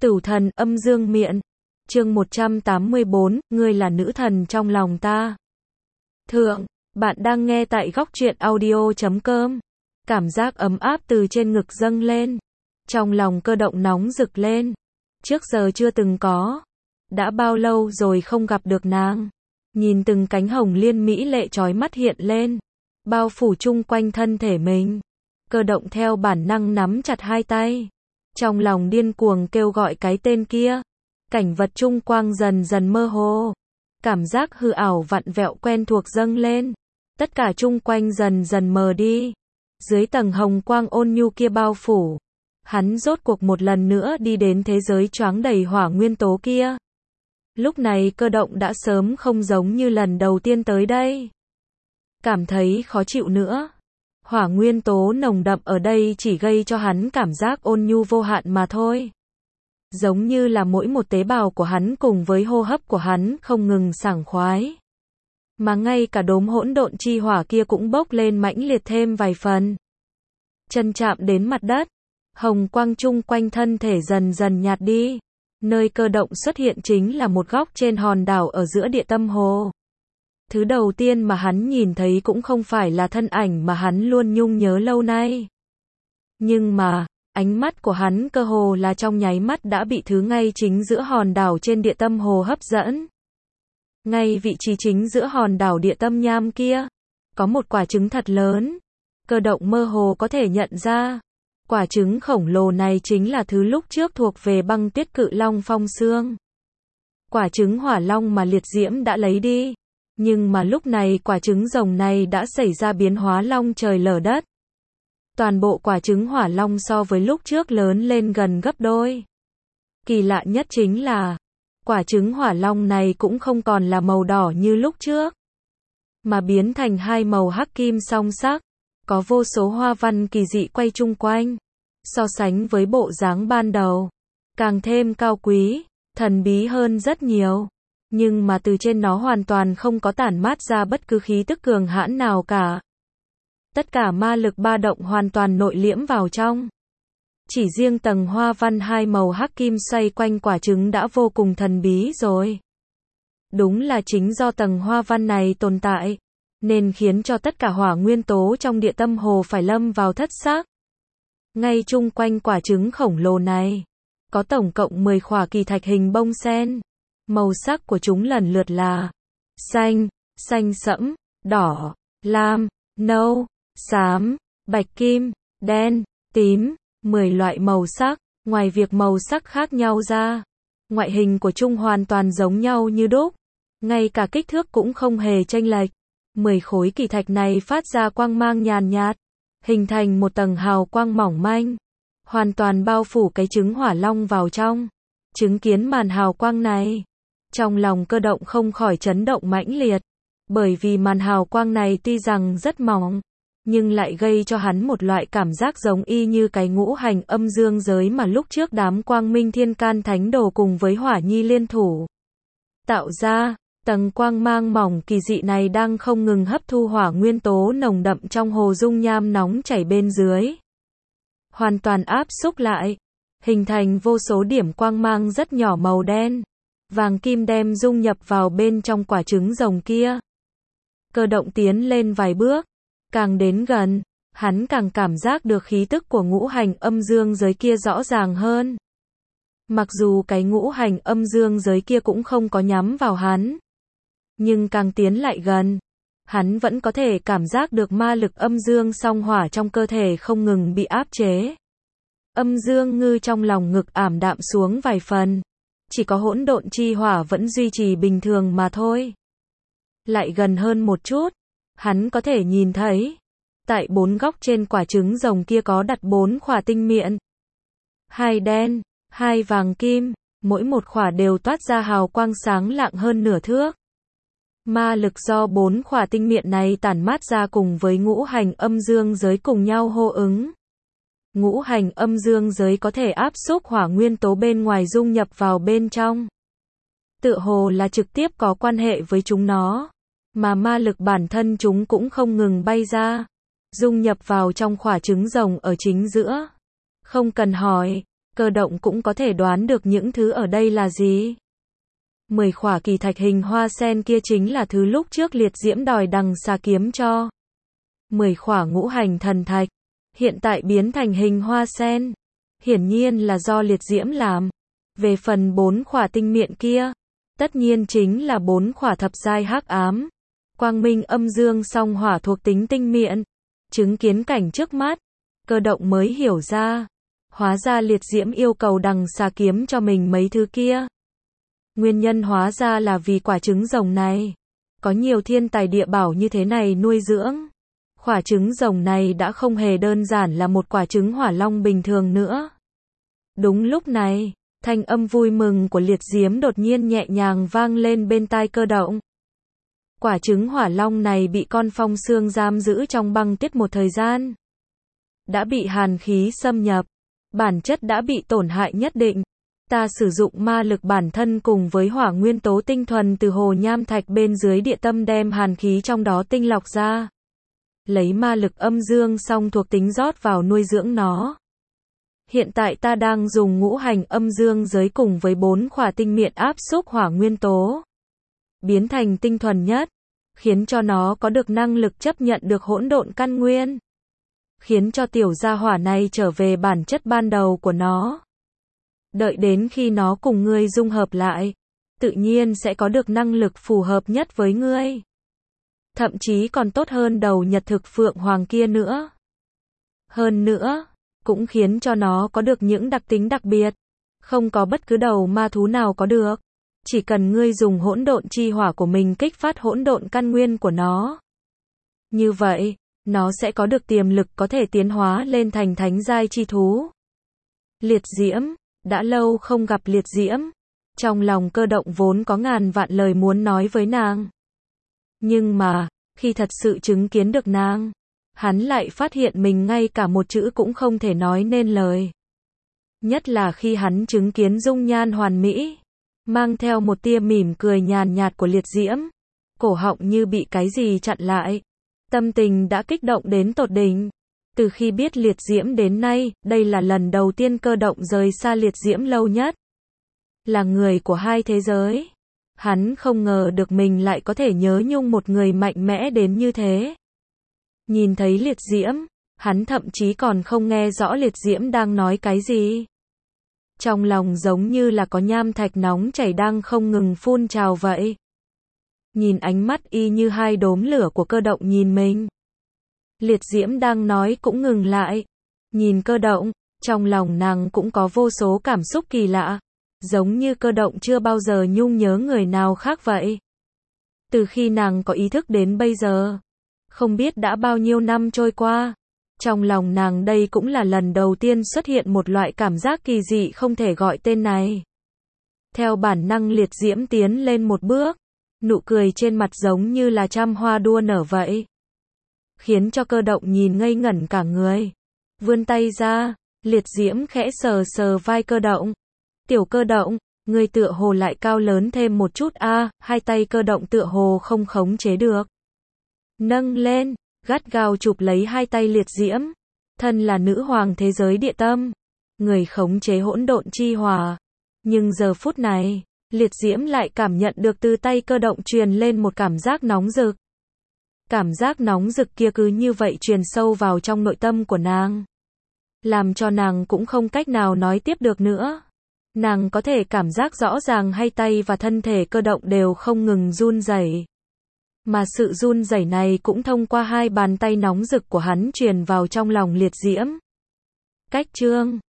Tửu thần âm dương miện. Chương 184, ngươi là nữ thần trong lòng ta. Thượng, bạn đang nghe tại góc truyện audio.com. Cảm giác ấm áp từ trên ngực dâng lên. Trong lòng Cơ Động nóng rực lên. Trước giờ chưa từng có. Đã bao lâu rồi không gặp được nàng. Nhìn từng cánh hồng liên mỹ lệ chói mắt hiện lên. Bao phủ chung quanh thân thể mình. Cơ Động theo bản năng nắm chặt hai tay. Trong lòng điên cuồng kêu gọi cái tên kia. Cảnh vật chung quanh dần dần mơ hồ. Cảm giác hư ảo vặn vẹo quen thuộc dâng lên. Tất cả chung quanh dần dần mờ đi. Dưới tầng hồng quang ôn nhu kia bao phủ. Hắn rốt cuộc một lần nữa đi đến thế giới choáng đầy hỏa nguyên tố kia. Lúc này Cơ Động đã sớm không giống như lần đầu tiên tới đây. Cảm thấy khó chịu nữa. Hỏa nguyên tố nồng đậm ở đây chỉ gây cho hắn cảm giác ôn nhu vô hạn mà thôi. Giống như là mỗi một tế bào của hắn cùng với hô hấp của hắn không ngừng sảng khoái. Mà ngay cả đốm hỗn độn chi hỏa kia cũng bốc lên mãnh liệt thêm vài phần. Chân chạm đến mặt đất, hồng quang chung quanh thân thể dần dần nhạt đi. Nơi Cơ Động xuất hiện chính là một góc trên hòn đảo ở giữa địa tâm hồ. Thứ đầu tiên mà hắn nhìn thấy cũng không phải là thân ảnh mà hắn luôn nhung nhớ lâu nay. Nhưng mà, ánh mắt của hắn cơ hồ là trong nháy mắt đã bị thứ ngay chính giữa hòn đảo trên địa tâm hồ hấp dẫn. Ngay vị trí chính giữa hòn đảo địa tâm nham kia, có một quả trứng thật lớn. Cơ Động mơ hồ có thể nhận ra, quả trứng khổng lồ này chính là thứ lúc trước thuộc về băng tuyết cự long phong xương. Quả trứng hỏa long mà liệt diễm đã lấy đi. Nhưng mà lúc này quả trứng rồng này đã xảy ra biến hóa long trời lở đất. Toàn bộ quả trứng hỏa long so với lúc trước lớn lên gần gấp đôi. Kỳ lạ nhất chính là, quả trứng hỏa long này cũng không còn là màu đỏ như lúc trước, mà biến thành hai màu hắc kim song sắc, có vô số hoa văn kỳ dị quay chung quanh. So sánh với bộ dáng ban đầu, càng thêm cao quý, thần bí hơn rất nhiều. Nhưng mà từ trên nó hoàn toàn không có tản mát ra bất cứ khí tức cường hãn nào cả. Tất cả ma lực ba động hoàn toàn nội liễm vào trong. Chỉ riêng tầng hoa văn hai màu hắc kim xoay quanh quả trứng đã vô cùng thần bí rồi. Đúng là chính do tầng hoa văn này tồn tại, nên khiến cho tất cả hỏa nguyên tố trong địa tâm hồ phải lâm vào thất xác. Ngay chung quanh quả trứng khổng lồ này, có tổng cộng 10 khỏa kỳ thạch hình bông sen. Màu sắc của chúng lần lượt là xanh, xanh sẫm, đỏ, lam, nâu, xám, bạch kim, đen, tím, 10 loại màu sắc. Ngoài việc màu sắc khác nhau ra, ngoại hình của chúng hoàn toàn giống nhau như đúc. Ngay cả kích thước cũng không hề chênh lệch. 10 khối kỳ thạch này phát ra quang mang nhàn nhạt, hình thành một tầng hào quang mỏng manh, hoàn toàn bao phủ cái trứng hỏa long vào trong. Chứng kiến màn hào quang này, trong lòng Cơ Động không khỏi chấn động mãnh liệt, bởi vì màn hào quang này tuy rằng rất mỏng, nhưng lại gây cho hắn một loại cảm giác giống y như cái ngũ hành âm dương giới mà lúc trước đám Quang Minh Thiên Can Thánh Đồ cùng với Hỏa Nhi liên thủ tạo ra. Tầng quang mang mỏng kỳ dị này đang không ngừng hấp thu hỏa nguyên tố nồng đậm trong hồ dung nham nóng chảy bên dưới, hoàn toàn áp xúc lại, hình thành vô số điểm quang mang rất nhỏ màu đen, vàng kim đem dung nhập vào bên trong quả trứng rồng kia. Cơ Động tiến lên vài bước, càng đến gần, hắn càng cảm giác được khí tức của ngũ hành âm dương giới kia rõ ràng hơn. Mặc dù cái ngũ hành âm dương giới kia cũng không có nhắm vào hắn, nhưng càng tiến lại gần, hắn vẫn có thể cảm giác được ma lực âm dương song hỏa trong cơ thể không ngừng bị áp chế. Âm dương ngư trong lòng ngực ảm đạm xuống vài phần. Chỉ có hỗn độn chi hỏa vẫn duy trì bình thường mà thôi. Lại gần hơn một chút, hắn có thể nhìn thấy, tại 4 góc trên quả trứng rồng kia có đặt 4 khỏa tinh miện. 2 đen, 2 vàng kim, mỗi một khỏa đều toát ra hào quang sáng lạng hơn nửa thước. Ma lực do 4 khỏa tinh miện này tản mát ra cùng với ngũ hành âm dương giới cùng nhau hô ứng. Ngũ hành âm dương giới có thể áp xúc hỏa nguyên tố bên ngoài dung nhập vào bên trong. Tựa hồ là trực tiếp có quan hệ với chúng nó, mà ma lực bản thân chúng cũng không ngừng bay ra, dung nhập vào trong quả trứng rồng ở chính giữa. Không cần hỏi, Cơ động cũng có thể đoán được những thứ ở đây là gì. 10 khỏa kỳ thạch hình hoa sen kia chính là thứ lúc trước liệt diễm đòi đằng xà kiếm cho. 10 khỏa ngũ hành thần thạch, hiện tại biến thành hình hoa sen. Hiển nhiên là do liệt diễm làm. Về phần 4 khỏa tinh miện kia, tất nhiên chính là 4 khỏa thập giai hắc ám. Quang minh âm dương song hỏa thuộc tính tinh miện. Chứng kiến cảnh trước mắt, Cơ động mới hiểu ra. Hóa ra liệt diễm yêu cầu đằng xà kiếm cho mình mấy thứ kia. Nguyên nhân hóa ra là vì quả trứng rồng này. Có nhiều thiên tài địa bảo như thế này nuôi dưỡng. Quả trứng rồng này đã không hề đơn giản là một quả trứng hỏa long bình thường nữa. Đúng lúc này, thanh âm vui mừng của liệt diễm đột nhiên nhẹ nhàng vang lên bên tai Cơ động. Quả trứng hỏa long này bị con phong xương giam giữ trong băng tuyết một thời gian. Đã bị hàn khí xâm nhập. Bản chất đã bị tổn hại nhất định. Ta sử dụng ma lực bản thân cùng với hỏa nguyên tố tinh thuần từ hồ nham thạch bên dưới địa tâm đem hàn khí trong đó tinh lọc ra. Lấy ma lực âm dương song thuộc tính rót vào nuôi dưỡng nó. Hiện tại ta đang dùng ngũ hành âm dương giới cùng với 4 khỏa tinh miện áp xúc hỏa nguyên tố. Biến thành tinh thuần nhất. Khiến cho nó có được năng lực chấp nhận được hỗn độn căn nguyên. Khiến cho tiểu gia hỏa này trở về bản chất ban đầu của nó. Đợi đến khi nó cùng ngươi dung hợp lại, tự nhiên sẽ có được năng lực phù hợp nhất với ngươi. Thậm chí còn tốt hơn đầu nhật thực phượng hoàng kia nữa. Hơn nữa, cũng khiến cho nó có được những đặc tính đặc biệt. Không có bất cứ đầu ma thú nào có được. Chỉ cần ngươi dùng hỗn độn chi hỏa của mình kích phát hỗn độn căn nguyên của nó. Như vậy, nó sẽ có được tiềm lực có thể tiến hóa lên thành thánh giai chi thú. Liệt diễm, đã lâu không gặp liệt diễm. Trong lòng Cơ động vốn có ngàn vạn lời muốn nói với nàng. Nhưng mà, khi thật sự chứng kiến được nàng, hắn lại phát hiện mình ngay cả một chữ cũng không thể nói nên lời. Nhất là khi hắn chứng kiến dung nhan hoàn mỹ, mang theo một tia mỉm cười nhàn nhạt của liệt diễm. Cổ họng như bị cái gì chặn lại. Tâm tình đã kích động đến tột đỉnh. Từ khi biết liệt diễm đến nay, đây là lần đầu tiên Cơ động rời xa liệt diễm lâu nhất. Là người của hai thế giới. Hắn không ngờ được mình lại có thể nhớ nhung một người mạnh mẽ đến như thế. Nhìn thấy liệt diễm, hắn thậm chí còn không nghe rõ liệt diễm đang nói cái gì. Trong lòng giống như là có nham thạch nóng chảy đang không ngừng phun trào vậy. Nhìn ánh mắt y như hai đốm lửa của Cơ động nhìn mình. Liệt diễm đang nói cũng ngừng lại. Nhìn Cơ động, trong lòng nàng cũng có vô số cảm xúc kỳ lạ. Giống như Cơ động chưa bao giờ nhung nhớ người nào khác vậy. Từ khi nàng có ý thức đến bây giờ, không biết đã bao nhiêu năm trôi qua. Trong lòng nàng đây cũng là lần đầu tiên xuất hiện một loại cảm giác kỳ dị không thể gọi tên này. Theo bản năng liệt diễm tiến lên một bước. Nụ cười trên mặt giống như là trăm hoa đua nở vậy. Khiến cho Cơ động nhìn ngây ngẩn cả người. Vươn tay ra, liệt diễm khẽ sờ sờ vai Cơ động. Tiểu Cơ động, người tựa hồ lại cao lớn thêm một chút a. Hai tay Cơ động tựa hồ không khống chế được. Nâng lên, gắt gao chụp lấy hai tay liệt diễm. Thân là nữ hoàng thế giới địa tâm. Người khống chế hỗn độn chi hỏa. Nhưng giờ phút này, liệt diễm lại cảm nhận được từ tay Cơ động truyền lên một cảm giác nóng rực. Cảm giác nóng rực kia cứ như vậy truyền sâu vào trong nội tâm của nàng. Làm cho nàng cũng không cách nào nói tiếp được nữa. Nàng có thể cảm giác rõ ràng hai tay và thân thể Cơ động đều không ngừng run rẩy. Mà sự run rẩy này cũng thông qua hai bàn tay nóng rực của hắn truyền vào trong lòng liệt diễm. Cách chương